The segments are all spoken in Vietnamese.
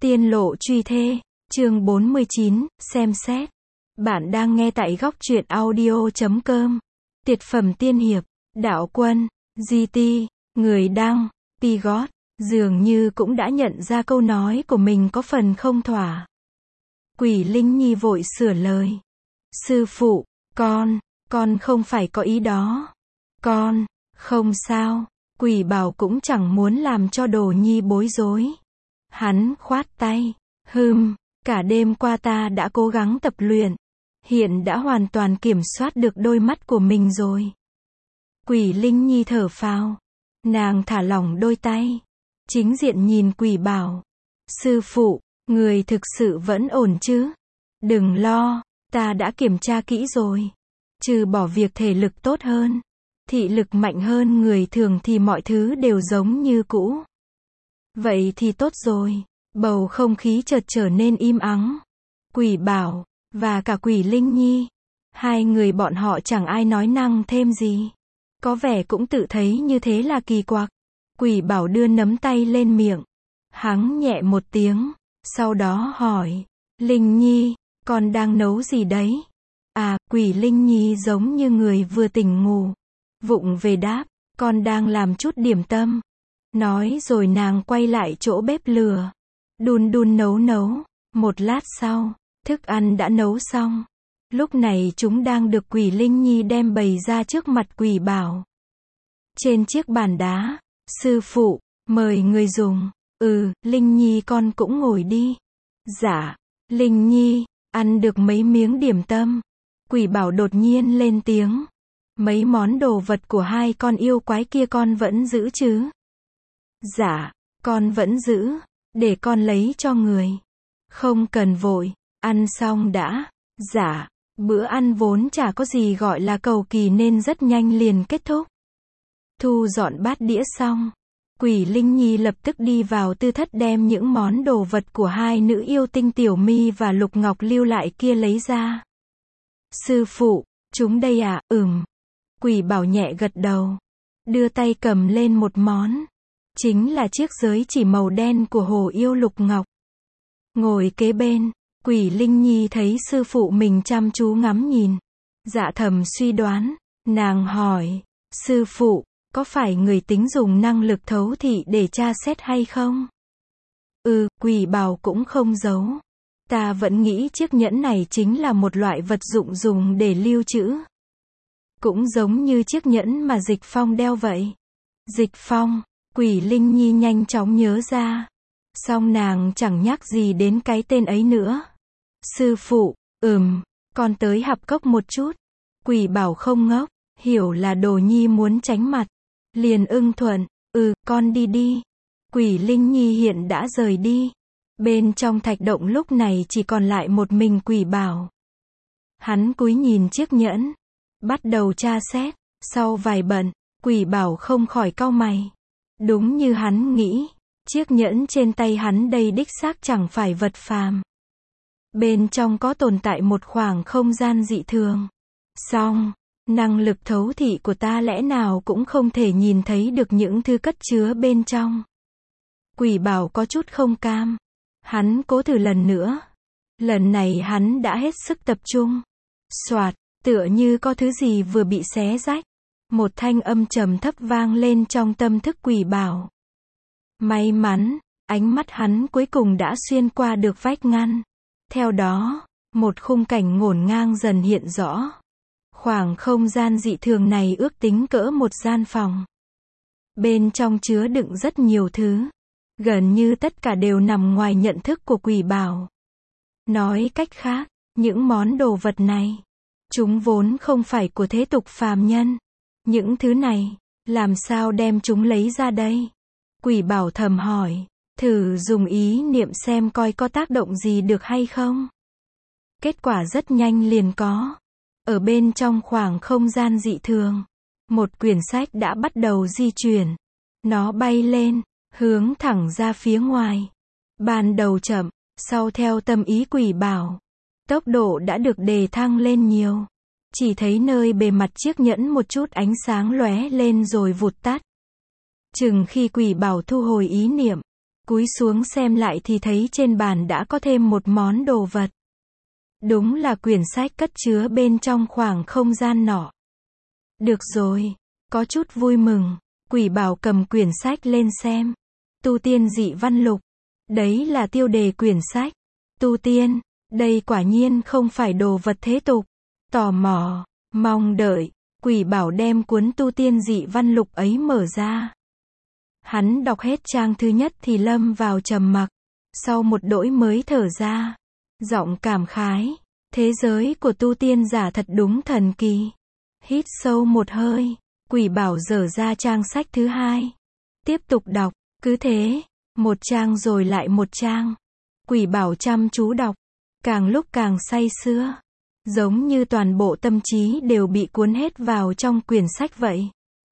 Tiên lộ truy thê, chương 49, xem xét. Bạn đang nghe tại góc truyện audio.com. Tuyệt phẩm tiên hiệp, đạo quân, GT, người đăng, Pigot, dường như cũng đã nhận ra câu nói của mình có phần không thỏa. Quỷ Linh Nhi vội sửa lời. Sư phụ, con không phải có ý đó. Con, không sao, Quỷ Bảo cũng chẳng muốn làm cho Đồ Nhi bối rối. Hắn khoát tay, cả đêm qua ta đã cố gắng tập luyện, hiện đã hoàn toàn kiểm soát được đôi mắt của mình rồi. Quỷ Linh Nhi thở phào, nàng thả lỏng đôi tay, chính diện nhìn Quỷ Bảo. Sư phụ, người thực sự vẫn ổn chứ? Đừng lo, ta đã kiểm tra kỹ rồi. Trừ bỏ việc thể lực tốt hơn, thị lực mạnh hơn người thường thì mọi thứ đều giống như cũ. Vậy thì tốt rồi. Bầu không khí chợt trở nên im ắng. Quỷ Bảo, và cả Quỷ Linh Nhi, hai người bọn họ chẳng ai nói năng thêm gì. Có vẻ cũng tự thấy như thế là kỳ quặc. Quỷ Bảo đưa nắm tay lên miệng, hắng nhẹ một tiếng, sau đó hỏi, Linh Nhi, con đang nấu gì đấy? À, Quỷ Linh Nhi giống như người vừa tỉnh ngủ, vụng về đáp, con đang làm chút điểm tâm. Nói rồi nàng quay lại chỗ bếp lửa, đun nấu. Một lát sau, thức ăn đã nấu xong. Lúc này chúng đang được Quỷ Linh Nhi đem bày ra trước mặt Quỷ Bảo. Trên chiếc bàn đá, sư phụ, mời người dùng. Linh Nhi con cũng ngồi đi. Dạ, Linh Nhi, ăn được mấy miếng điểm tâm. Quỷ Bảo đột nhiên lên tiếng. Mấy món đồ vật của hai con yêu quái kia con vẫn giữ chứ? Dạ, con vẫn giữ, để con lấy cho người. Không cần vội, ăn xong đã. Dạ, bữa ăn vốn chả có gì gọi là cầu kỳ nên rất nhanh liền kết thúc. Thu dọn bát đĩa xong, Quỷ Linh Nhi lập tức đi vào tư thất đem những món đồ vật của hai nữ yêu tinh Tiểu My và Lục Ngọc lưu lại kia lấy ra. Sư phụ, chúng đây à? Quỷ Bảo nhẹ gật đầu, đưa tay cầm lên một món. Chính là chiếc giới chỉ màu đen của hồ yêu Lục Ngọc. Ngồi kế bên, Quỷ Linh Nhi thấy sư phụ mình chăm chú ngắm nhìn. Dạ thầm suy đoán, nàng hỏi, sư phụ, có phải người tính dùng năng lực thấu thị để tra xét hay không? Quỷ Bảo cũng không giấu. Ta vẫn nghĩ chiếc nhẫn này chính là một loại vật dụng dùng để lưu trữ. Cũng giống như chiếc nhẫn mà Dịch Phong đeo vậy. Dịch Phong, Quỷ Linh Nhi nhanh chóng nhớ ra. Song nàng chẳng nhắc gì đến cái tên ấy nữa. Sư phụ, con tới Hạp Cốc một chút. Quỷ Bảo không ngốc, hiểu là Đồ Nhi muốn tránh mặt. Liền ưng thuận, con đi. Quỷ Linh Nhi hiện đã rời đi. Bên trong thạch động lúc này chỉ còn lại một mình Quỷ Bảo. Hắn cúi nhìn chiếc nhẫn, bắt đầu tra xét. Sau vài bận, Quỷ Bảo không khỏi cau mày. Đúng như hắn nghĩ, chiếc nhẫn trên tay hắn đây đích xác chẳng phải vật phàm. Bên trong có tồn tại một khoảng không gian dị thường. Song, năng lực thấu thị của ta lẽ nào cũng không thể nhìn thấy được những thứ cất chứa bên trong. Quỷ Bảo có chút không cam. Hắn cố thử lần nữa. Lần này hắn đã hết sức tập trung. Soạt, tựa như có thứ gì vừa bị xé rách. Một thanh âm trầm thấp vang lên trong tâm thức Quỷ Bảo. May mắn, ánh mắt hắn cuối cùng đã xuyên qua được vách ngăn. Theo đó, một khung cảnh ngổn ngang dần hiện rõ. Khoảng không gian dị thường này ước tính cỡ một gian phòng. Bên trong chứa đựng rất nhiều thứ. Gần như tất cả đều nằm ngoài nhận thức của Quỷ Bảo. Nói cách khác, những món đồ vật này, chúng vốn không phải của thế tục phàm nhân. Những thứ này, làm sao đem chúng lấy ra đây? Quỷ Bảo thầm hỏi, thử dùng ý niệm xem coi có tác động gì được hay không. Kết quả rất nhanh liền có. Ở bên trong khoảng không gian dị thường, một quyển sách đã bắt đầu di chuyển. Nó bay lên, hướng thẳng ra phía ngoài. Ban đầu chậm, sau theo tâm ý Quỷ Bảo, tốc độ đã được đề thăng lên nhiều. Chỉ thấy nơi bề mặt chiếc nhẫn một chút ánh sáng lóe lên rồi vụt tắt. Chừng khi Quỷ Bảo thu hồi ý niệm, Cúi xuống xem lại thì thấy trên bàn đã có thêm một món đồ vật. Đúng là quyển sách cất chứa bên trong khoảng không gian nọ. Được rồi, có chút vui mừng, Quỷ Bảo cầm quyển sách lên xem. Tu tiên dị văn lục. Đấy là tiêu đề quyển sách. Tu tiên, đây quả nhiên không phải đồ vật thế tục. Tò mò, mong đợi, Quỷ Bảo đem cuốn tu tiên dị văn lục ấy mở ra. Hắn đọc hết trang thứ nhất thì lâm vào trầm mặc. Sau một đỗi mới thở ra. Giọng cảm khái. Thế giới của tu tiên giả thật đúng thần kỳ. Hít sâu một hơi. Quỷ Bảo dở ra trang sách thứ hai. Tiếp tục đọc. Cứ thế. Một trang rồi lại một trang. Quỷ Bảo chăm chú đọc. Càng lúc càng say sưa. Giống như toàn bộ tâm trí đều bị cuốn hết vào trong quyển sách vậy.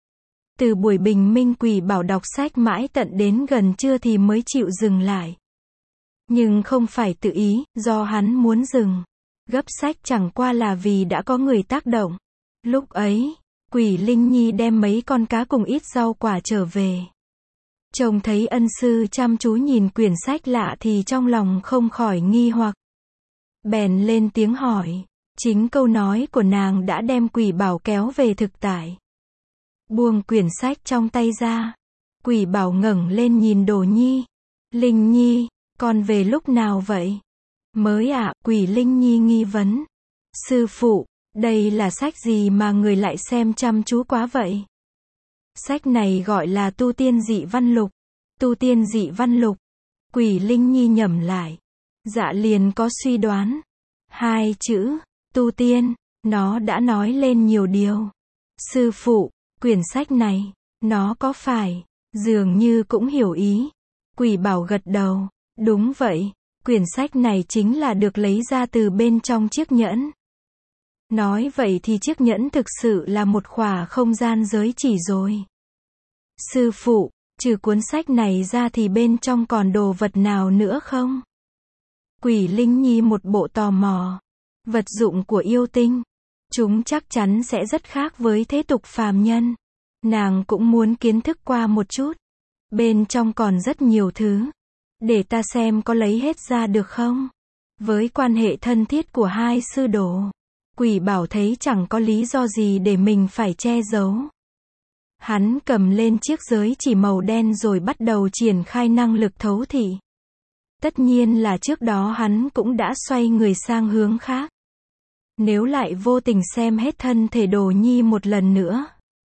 Từ buổi bình minh Quỷ Bảo đọc sách mãi tận đến gần trưa thì mới chịu dừng lại. Nhưng không phải tự ý, do hắn muốn dừng. Gấp sách chẳng qua là vì đã có người tác động. Lúc ấy, Quỷ Linh Nhi đem mấy con cá cùng ít rau quả trở về. Trông thấy ân sư chăm chú nhìn quyển sách lạ thì trong lòng không khỏi nghi hoặc. Bèn lên tiếng hỏi. Chính câu nói của nàng đã đem Quỷ Bảo kéo về thực tại. Buông quyển sách trong tay ra. Quỷ Bảo ngẩng lên nhìn Đồ Nhi. Linh Nhi, con về lúc nào vậy? Mới ạ, Quỷ Linh Nhi nghi vấn. Sư phụ, đây là sách gì mà người lại xem chăm chú quá vậy? Sách này gọi là Tu Tiên Dị Văn Lục. Tu Tiên Dị Văn Lục. Quỷ Linh Nhi nhẩm lại. Dạ liền có suy đoán. Hai chữ, tu tiên, nó đã nói lên nhiều điều. Sư phụ, quyển sách này, nó có phải, dường như cũng hiểu ý. Quỷ Bảo gật đầu. Đúng vậy, quyển sách này chính là được lấy ra từ bên trong chiếc nhẫn. Nói vậy thì chiếc nhẫn thực sự là một khỏa không gian giới chỉ rồi. Sư phụ, trừ cuốn sách này ra thì bên trong còn đồ vật nào nữa không? Quỷ Linh Nhi một bộ tò mò. Vật dụng của yêu tinh. Chúng chắc chắn sẽ rất khác với thế tục phàm nhân. Nàng cũng muốn kiến thức qua một chút. Bên trong còn rất nhiều thứ. Để ta xem có lấy hết ra được không? Với quan hệ thân thiết của hai sư đồ, Quỷ Bảo thấy chẳng có lý do gì để mình phải che giấu. Hắn cầm lên chiếc giới chỉ màu đen rồi bắt đầu triển khai năng lực thấu thị. Tất nhiên là trước đó hắn cũng đã xoay người sang hướng khác. Nếu lại vô tình xem hết thân thể Đồ Nhi một lần nữa,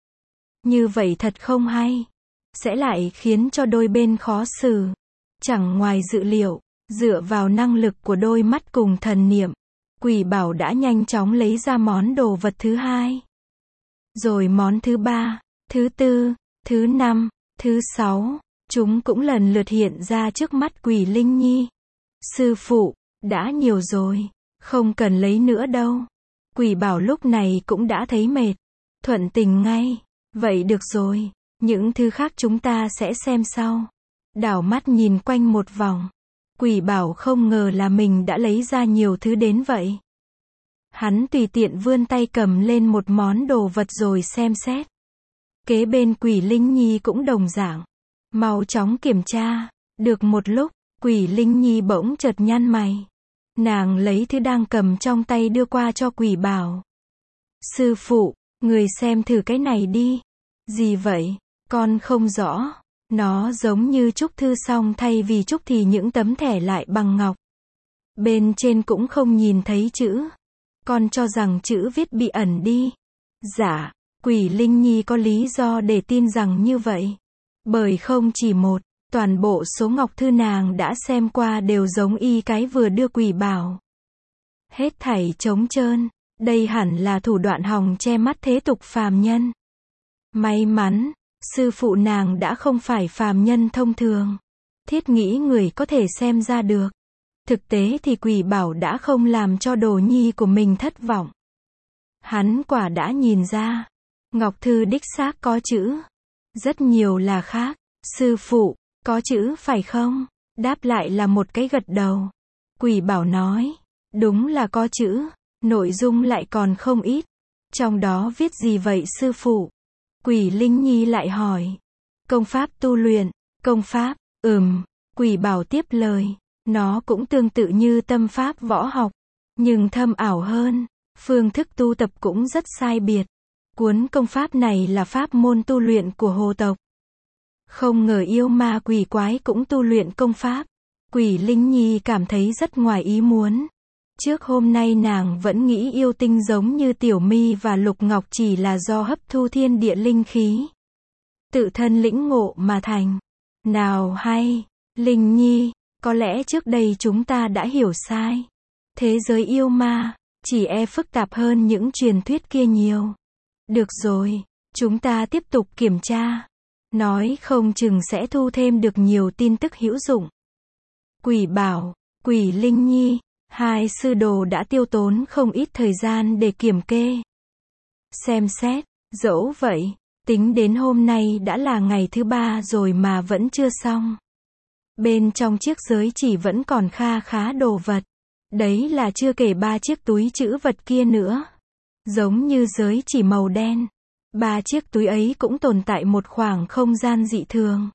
như vậy thật không hay. Sẽ lại khiến cho đôi bên khó xử. Chẳng ngoài dự liệu, dựa vào năng lực của đôi mắt cùng thần niệm, Quỷ Bảo đã nhanh chóng lấy ra món đồ vật thứ hai. Rồi món thứ ba, thứ tư, thứ năm, thứ sáu, chúng cũng lần lượt hiện ra trước mắt Quỷ Linh Nhi. Sư phụ, đã nhiều rồi, không cần lấy nữa đâu. Quỷ Bảo lúc này cũng đã thấy mệt. Thuận tình ngay. Vậy được rồi, những thứ khác chúng ta sẽ xem sau. Đảo mắt nhìn quanh một vòng. Quỷ Bảo không ngờ là mình đã lấy ra nhiều thứ đến vậy. Hắn tùy tiện vươn tay cầm lên một món đồ vật rồi xem xét. Kế bên Quỷ Linh Nhi cũng đồng dạng. Mau chóng kiểm tra. Được một lúc, Quỷ Linh Nhi bỗng chợt nhăn mày. Nàng lấy thứ đang cầm trong tay đưa qua cho Quỷ Bảo. Sư phụ, người xem thử cái này đi. Gì vậy? Con không rõ. Nó giống như chúc thư xong thay vì chúc thì những tấm thẻ lại bằng ngọc. Bên trên cũng không nhìn thấy chữ. Con cho rằng chữ viết bị ẩn đi. Dạ, Quỷ Linh Nhi có lý do để tin rằng như vậy. Bởi không chỉ một, toàn bộ số ngọc thư nàng đã xem qua đều giống y cái vừa đưa Quỷ Bảo. Hết thảy trống trơn. Đây hẳn là thủ đoạn hòng che mắt thế tục phàm nhân. May mắn, sư phụ nàng đã không phải phàm nhân thông thường. Thiết nghĩ người có thể xem ra được. Thực tế thì Quỷ Bảo đã không làm cho Đồ Nhi của mình thất vọng. Hắn quả đã nhìn ra. Ngọc thư đích xác có chữ. Rất nhiều là khác. Sư phụ, có chữ phải không? Đáp lại là một cái gật đầu. Quỷ Bảo nói. Đúng là có chữ. Nội dung lại còn không ít. Trong đó viết gì vậy sư phụ? Quỷ Linh Nhi lại hỏi. Công pháp tu luyện. Công pháp, Quỷ bảo tiếp lời. Nó cũng tương tự như tâm pháp võ học, nhưng thâm ảo hơn. Phương thức tu tập cũng rất sai biệt. Cuốn công pháp này là pháp môn tu luyện của hồ tộc. Không ngờ yêu ma quỷ quái cũng tu luyện công pháp. Quỷ Linh Nhi cảm thấy rất ngoài ý muốn. Trước hôm nay nàng vẫn nghĩ yêu tinh giống như Tiểu My và Lục Ngọc chỉ là do hấp thu thiên địa linh khí, tự thân lĩnh ngộ mà thành. Nào hay, Linh Nhi, có lẽ trước đây chúng ta đã hiểu sai. Thế giới yêu ma, chỉ phức tạp hơn những truyền thuyết kia nhiều. Được rồi, chúng ta tiếp tục kiểm tra. Nói không chừng sẽ thu thêm được nhiều tin tức hữu dụng. Quỷ bảo, Quỷ Linh Nhi, hai sư đồ đã tiêu tốn không ít thời gian để kiểm kê, xem xét. Dẫu vậy, tính đến hôm nay đã là ngày thứ 3 rồi mà vẫn chưa xong. Bên trong chiếc giới chỉ vẫn còn kha khá đồ vật. Đấy là chưa kể 3 chiếc túi trữ vật kia nữa. Giống như giới chỉ màu đen. 3 chiếc túi ấy cũng tồn tại một khoảng không gian dị thường.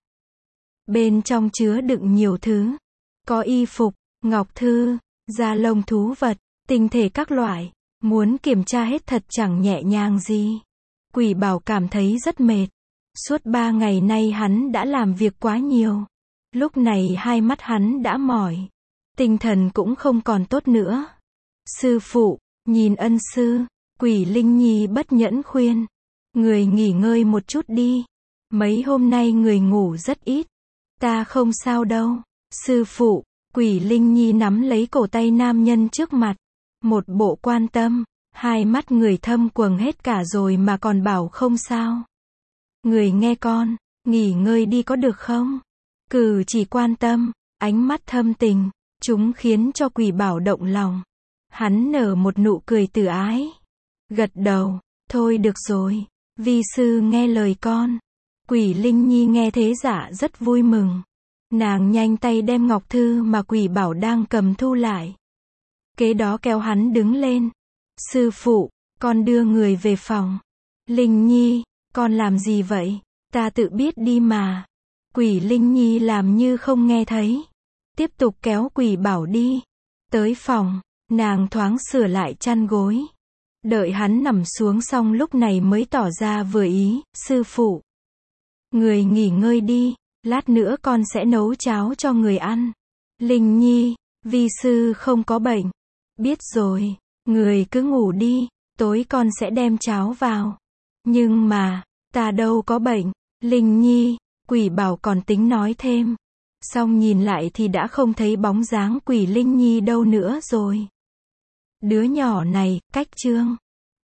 Bên trong chứa đựng nhiều thứ. Có y phục, ngọc thư, da lông thú vật, tinh thể các loại. Muốn kiểm tra hết thật chẳng nhẹ nhàng gì. Quỷ bảo cảm thấy rất mệt. Suốt 3 ngày nay hắn đã làm việc quá nhiều. Lúc này hai mắt hắn đã mỏi. Tinh thần cũng không còn tốt nữa. Sư phụ, nhìn ân sư. Quỷ Linh Nhi bất nhẫn khuyên. Người nghỉ ngơi một chút đi. Mấy hôm nay người ngủ rất ít. Ta không sao đâu. Sư phụ, Quỷ Linh Nhi nắm lấy cổ tay nam nhân trước mặt. Một bộ quan tâm. Hai mắt người thâm quầng hết cả rồi mà còn bảo không sao. Người nghe con, nghỉ ngơi đi có được không? Cử chỉ quan tâm, ánh mắt thâm tình, chúng khiến cho quỷ bảo động lòng. Hắn nở một nụ cười từ ái. Gật đầu, thôi được rồi, vi sư nghe lời con. Quỷ Linh Nhi nghe thế giả rất vui mừng. Nàng nhanh tay đem ngọc thư mà quỷ bảo đang cầm thu lại. Kế đó kéo hắn đứng lên. Sư phụ, con đưa người về phòng. Linh Nhi, con làm gì vậy? Ta tự biết đi mà. Quỷ Linh Nhi làm như không nghe thấy. Tiếp tục kéo quỷ bảo đi. Tới phòng, nàng thoáng sửa lại chăn gối. Đợi hắn nằm xuống xong lúc này mới tỏ ra vừa ý. Sư phụ, người nghỉ ngơi đi. Lát nữa con sẽ nấu cháo cho người ăn. Linh Nhi, vi sư không có bệnh. Biết rồi, người cứ ngủ đi. Tối con sẽ đem cháo vào. Nhưng mà, ta đâu có bệnh. Linh Nhi, quỷ bảo còn tính nói thêm. Xong nhìn lại thì đã không thấy bóng dáng quỷ Linh Nhi đâu nữa rồi. Đứa nhỏ này, cách chương.